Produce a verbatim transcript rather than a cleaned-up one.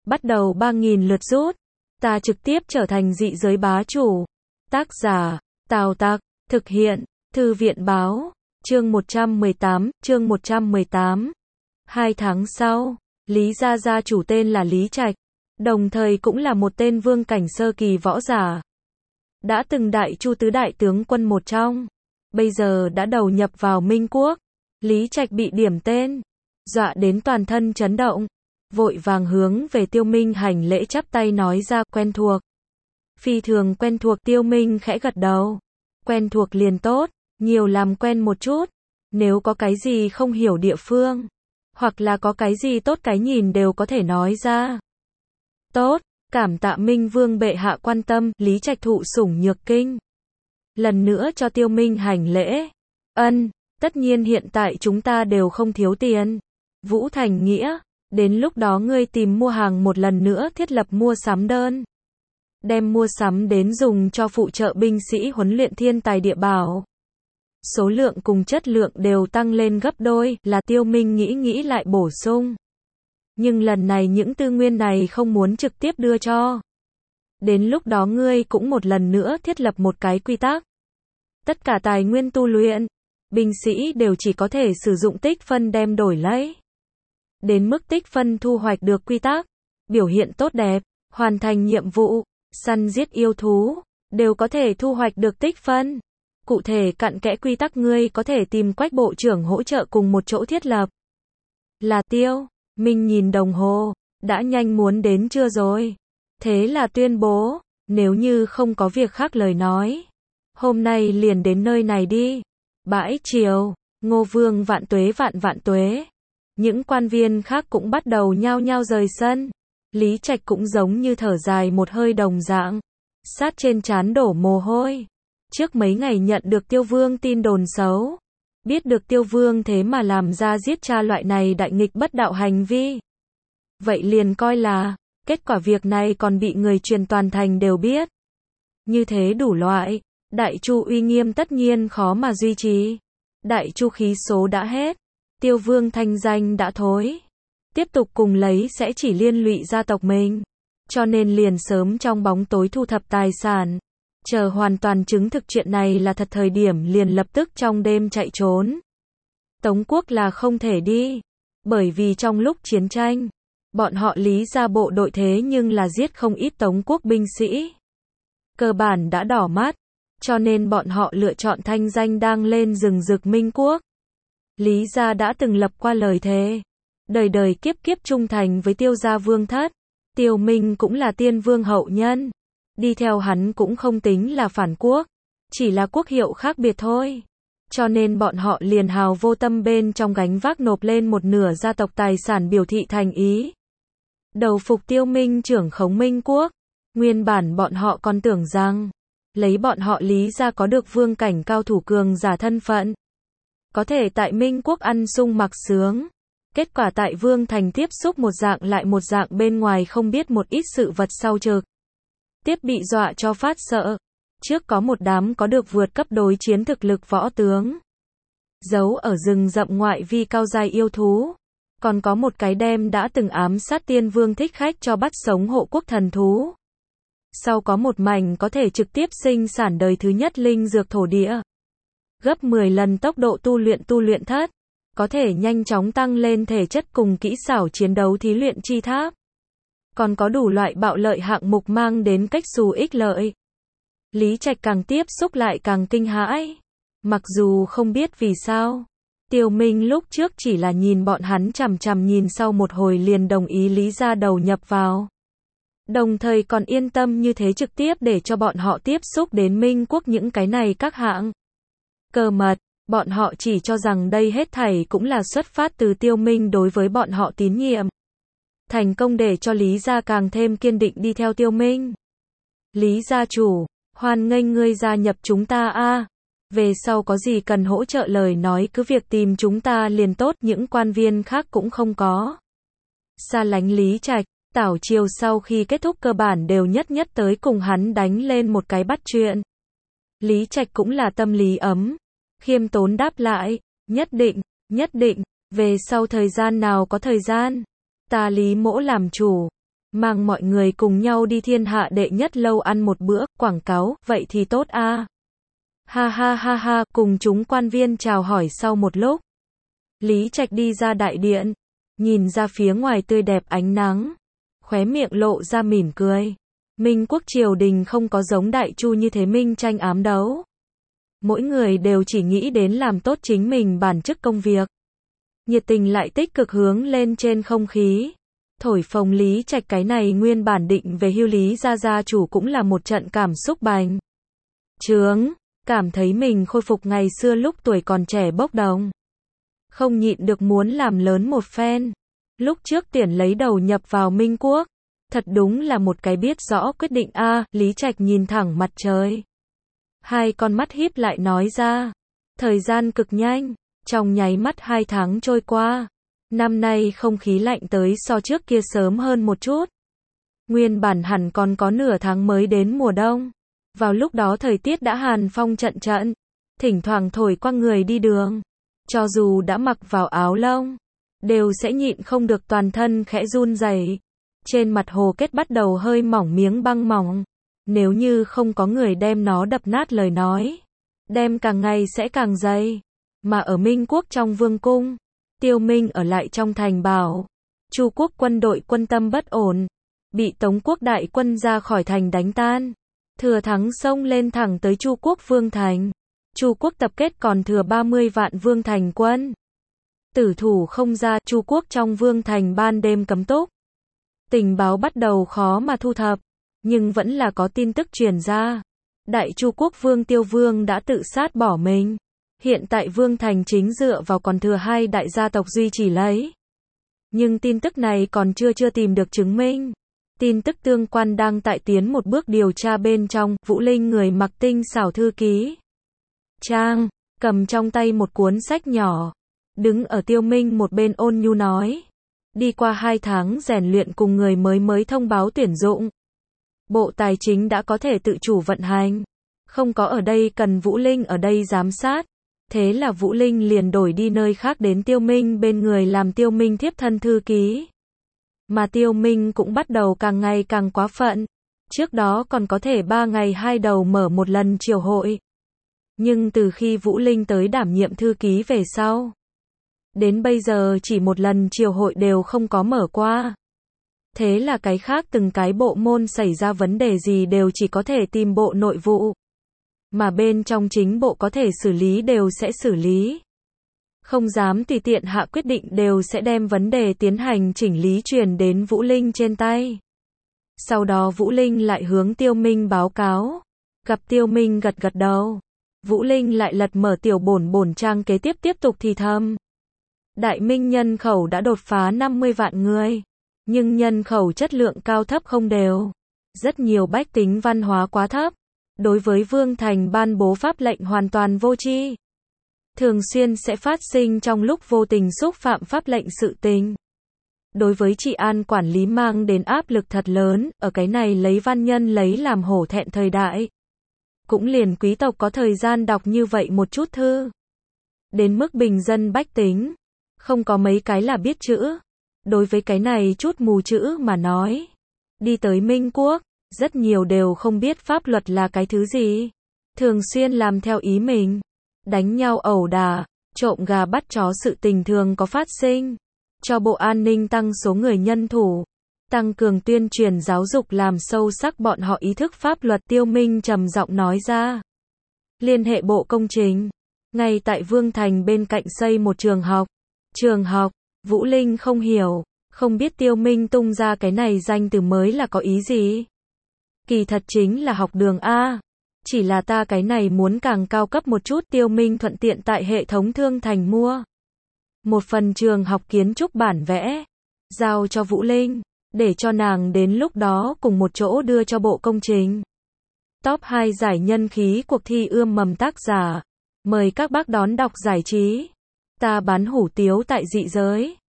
bắt đầu ba nghìn lượt rút. Ta trực tiếp trở thành dị giới bá chủ. Tác giả, Tào Tặc, thực hiện, Thư viện báo, chương một trăm mười tám, chương một trăm mười tám. Hai tháng sau, Lý gia gia chủ tên là Lý Trạch, đồng thời cũng là một tên vương cảnh sơ kỳ võ giả. Đã từng đại chu tứ đại tướng quân một trong, bây giờ đã đầu nhập vào Minh Quốc. Lý Trạch bị điểm tên, dọa đến toàn thân chấn động, vội vàng hướng về Tiêu Minh hành lễ chắp tay nói ra quen thuộc. Phi thường quen thuộc. Tiêu Minh khẽ gật đầu. Quen thuộc liền tốt, nhiều làm quen một chút. Nếu có cái gì không hiểu địa phương, hoặc là có cái gì tốt cái nhìn đều có thể nói ra. Tốt, cảm tạ Minh Vương bệ hạ quan tâm. Lý Trạch thụ sủng nhược kinh, lần nữa cho Tiêu Minh hành lễ. Ân, tất nhiên hiện tại chúng ta đều không thiếu tiền. Vũ Thành Nghĩa, đến lúc đó ngươi tìm mua hàng một lần nữa thiết lập mua sắm đơn. Đem mua sắm đến dùng cho phụ trợ binh sĩ huấn luyện thiên tài địa bảo. Số lượng cùng chất lượng đều tăng lên gấp đôi, là Tiêu Minh nghĩ nghĩ lại bổ sung. Nhưng lần này những tư nguyên này không muốn trực tiếp đưa cho. Đến lúc đó ngươi cũng một lần nữa thiết lập một cái quy tắc. Tất cả tài nguyên tu luyện, binh sĩ đều chỉ có thể sử dụng tích phân đem đổi lấy. Đến mức tích phân thu hoạch được quy tắc, biểu hiện tốt đẹp, hoàn thành nhiệm vụ, săn giết yêu thú, đều có thể thu hoạch được tích phân. Cụ thể cặn kẽ quy tắc ngươi có thể tìm Quách bộ trưởng hỗ trợ cùng một chỗ thiết lập. Là Tiêu Minh nhìn đồng hồ, đã nhanh muốn đến trưa rồi. Thế là tuyên bố, nếu như không có việc khác lời nói, hôm nay liền đến nơi này đi. Bãi triều, Ngô Vương vạn tuế vạn vạn tuế. Những quan viên khác cũng bắt đầu nhao nhao rời sân. Lý Trạch cũng giống như thở dài một hơi đồng dạng, sát trên trán đổ mồ hôi. Trước mấy ngày nhận được Tiêu Vương tin đồn xấu, biết được Tiêu Vương thế mà làm ra giết cha loại này đại nghịch bất đạo hành vi. Vậy liền coi là, kết quả việc này còn bị người truyền toàn thành đều biết. Như thế đủ loại, đại chu uy nghiêm tất nhiên khó mà duy trì. Đại chu khí số đã hết, Tiêu Vương thanh danh đã thối. Tiếp tục cùng lấy sẽ chỉ liên lụy gia tộc mình. Cho nên liền sớm trong bóng tối thu thập tài sản. Chờ hoàn toàn chứng thực chuyện này là thật thời điểm liền lập tức trong đêm chạy trốn. Tống quốc là không thể đi. Bởi vì trong lúc chiến tranh, bọn họ Lý gia bộ đội thế nhưng là giết không ít Tống quốc binh sĩ. Cơ bản đã đỏ mắt. Cho nên bọn họ lựa chọn thanh danh đang lên rừng rực Minh Quốc. Lý gia đã từng lập qua lời thề, đời đời kiếp kiếp trung thành với Tiêu gia vương thất. Tiêu Minh cũng là tiên vương hậu nhân. Đi theo hắn cũng không tính là phản quốc, chỉ là quốc hiệu khác biệt thôi. Cho nên bọn họ liền hào vô tâm bên trong gánh vác nộp lên một nửa gia tộc tài sản biểu thị thành ý. Đầu phục Tiêu Minh trưởng khống Minh Quốc. Nguyên bản bọn họ còn tưởng rằng, lấy bọn họ Lý gia có được vương cảnh cao thủ cường giả thân phận, có thể tại Minh Quốc ăn sung mặc sướng. Kết quả tại Vương Thành tiếp xúc một dạng lại một dạng bên ngoài không biết một ít sự vật sau trực. Tiếp bị dọa cho phát sợ. Trước có một đám có được vượt cấp đối chiến thực lực võ tướng. Giấu ở rừng rậm ngoại vi cao giai yêu thú. Còn có một cái đem đã từng ám sát tiên vương thích khách cho bắt sống hộ quốc thần thú. Sau có một mảnh có thể trực tiếp sinh sản đời thứ nhất linh dược thổ địa. Gấp mười lần tốc độ tu luyện tu luyện thất. Có thể nhanh chóng tăng lên thể chất cùng kỹ xảo chiến đấu thí luyện chi tháp. Còn có đủ loại bạo lợi hạng mục mang đến cách xù ích lợi. Lý Trạch càng tiếp xúc lại càng kinh hãi. Mặc dù không biết vì sao, Tiêu Minh lúc trước chỉ là nhìn bọn hắn chằm chằm nhìn sau một hồi liền đồng ý Lý gia đầu nhập vào. Đồng thời còn yên tâm như thế trực tiếp để cho bọn họ tiếp xúc đến Minh Quốc những cái này các hạng cơ mật. Bọn họ chỉ cho rằng đây hết thảy cũng là xuất phát từ Tiêu Minh đối với bọn họ tín nhiệm. Thành công để cho Lý gia càng thêm kiên định đi theo Tiêu Minh. Lý gia chủ, hoan nghênh ngươi gia nhập chúng ta a. Về sau có gì cần hỗ trợ lời nói cứ việc tìm chúng ta liền tốt. Những quan viên khác cũng không có xa lánh Lý Trạch. Tảo triều sau khi kết thúc cơ bản đều nhất nhất tới cùng hắn đánh lên một cái bắt chuyện. Lý Trạch cũng là tâm lý ấm. Khiêm tốn đáp lại, nhất định, nhất định, về sau thời gian nào có thời gian, ta Lý mỗ làm chủ. Mang mọi người cùng nhau đi thiên hạ đệ nhất lâu ăn một bữa, quảng cáo, vậy thì tốt a. Ha ha ha ha, cùng chúng quan viên chào hỏi sau một lúc. Lý Trạch đi ra đại điện, nhìn ra phía ngoài tươi đẹp ánh nắng, khóe miệng lộ ra mỉm cười. Minh quốc triều đình không có giống Đại Chu như thế minh tranh ám đấu. Mỗi người đều chỉ nghĩ đến làm tốt chính mình bản chức công việc. Nhiệt tình lại tích cực hướng lên trên không khí. Thổi phồng Lý Trạch cái này nguyên bản định về hưu Lý gia gia chủ cũng là một trận cảm xúc bành trướng, cảm thấy mình khôi phục ngày xưa lúc tuổi còn trẻ bốc đồng. Không nhịn được muốn làm lớn một phen. Lúc trước tiền lấy đầu nhập vào Minh quốc, thật đúng là một cái biết rõ quyết định a. À, Lý Trạch nhìn thẳng mặt trời. Hai con mắt híp lại nói ra. Thời gian cực nhanh, trong nháy mắt hai tháng trôi qua. Năm nay không khí lạnh tới so trước kia sớm hơn một chút. Nguyên bản hẳn còn có nửa tháng mới đến mùa đông. Vào lúc đó thời tiết đã hàn phong trận trận, thỉnh thoảng thổi qua người đi đường. Cho dù đã mặc vào áo lông, đều sẽ nhịn không được toàn thân khẽ run rẩy. Trên mặt hồ kết bắt đầu hơi mỏng miếng băng mỏng. Nếu như không có người đem nó đập nát lời nói, đem càng ngày sẽ càng dày. Mà ở Minh quốc trong vương cung, Tiêu Minh ở lại trong thành bảo. Chu quốc quân đội quân tâm bất ổn, bị Tống quốc đại quân ra khỏi thành đánh tan. Thừa thắng xông lên thẳng tới Chu quốc vương thành. Chu quốc tập kết còn thừa ba mươi vạn vương thành quân. Tử thủ không ra, Chu quốc trong vương thành ban đêm cấm túc. Tình báo bắt đầu khó mà thu thập, nhưng vẫn là có tin tức truyền ra. Đại Chu quốc vương Tiêu Vương đã tự sát bỏ mình. Hiện tại vương thành chính dựa vào còn thừa hai đại gia tộc duy trì lấy. Nhưng tin tức này còn chưa chưa tìm được chứng minh. Tin tức tương quan đang tại tiến một bước điều tra bên trong. Vũ Linh người mặc tinh xảo thư ký trang, cầm trong tay một cuốn sách nhỏ, đứng ở Tiêu Minh một bên ôn nhu nói. Đi qua hai tháng rèn luyện cùng người mới mới thông báo tuyển dụng. Bộ Tài chính đã có thể tự chủ vận hành. Không có ở đây cần Vũ Linh ở đây giám sát. Thế là Vũ Linh liền đổi đi nơi khác đến Tiêu Minh bên người làm Tiêu Minh thiếp thân thư ký. Mà Tiêu Minh cũng bắt đầu càng ngày càng quá phận. Trước đó còn có thể ba ngày hai đầu mở một lần triều hội. Nhưng từ khi Vũ Linh tới đảm nhiệm thư ký về sau, đến bây giờ chỉ một lần triều hội đều không có mở qua. Thế là cái khác từng cái bộ môn xảy ra vấn đề gì đều chỉ có thể tìm bộ nội vụ. Mà bên trong chính bộ có thể xử lý đều sẽ xử lý. Không dám tùy tiện hạ quyết định đều sẽ đem vấn đề tiến hành chỉnh lý truyền đến Vũ Linh trên tay. Sau đó Vũ Linh lại hướng Tiêu Minh báo cáo. Gặp Tiêu Minh gật gật đầu. Vũ Linh lại lật mở tiểu bổn bổn trang kế tiếp tiếp tục thì thầm. Đại Minh nhân khẩu đã đột phá năm mươi vạn người. Nhưng nhân khẩu chất lượng cao thấp không đều. Rất nhiều bách tính văn hóa quá thấp. Đối với Vương Thành ban bố pháp lệnh hoàn toàn vô tri. Thường xuyên sẽ phát sinh trong lúc vô tình xúc phạm pháp lệnh sự tình. Đối với trị an quản lý mang đến áp lực thật lớn, ở cái này lấy văn nhân lấy làm hổ thẹn thời đại. Cũng liền quý tộc có thời gian đọc như vậy một chút thư. Đến mức bình dân bách tính, không có mấy cái là biết chữ. Đối với cái này chút mù chữ mà nói. Đi tới Minh quốc, rất nhiều đều không biết pháp luật là cái thứ gì. Thường xuyên làm theo ý mình. Đánh nhau ẩu đả, trộm gà bắt chó sự tình thường có phát sinh. Cho Bộ An ninh tăng số người nhân thủ. Tăng cường tuyên truyền giáo dục làm sâu sắc bọn họ ý thức pháp luật. Tiêu Minh trầm giọng nói ra. Liên hệ Bộ Công Chính. Ngay tại Vương Thành bên cạnh xây một trường học. Trường học, Vũ Linh không hiểu. Không biết Tiêu Minh tung ra cái này danh từ mới là có ý gì. Kỳ thật chính là học đường A. Chỉ là ta cái này muốn càng cao cấp một chút. Tiêu Minh thuận tiện tại hệ thống thương thành mua một phần trường học kiến trúc bản vẽ, giao cho Vũ Linh, để cho nàng đến lúc đó cùng một chỗ đưa cho Bộ Công Chính. Top hai giải nhân khí cuộc thi ươm mầm tác giả. Mời các bác đón đọc giải trí. Ta bán hủ tiếu tại dị giới.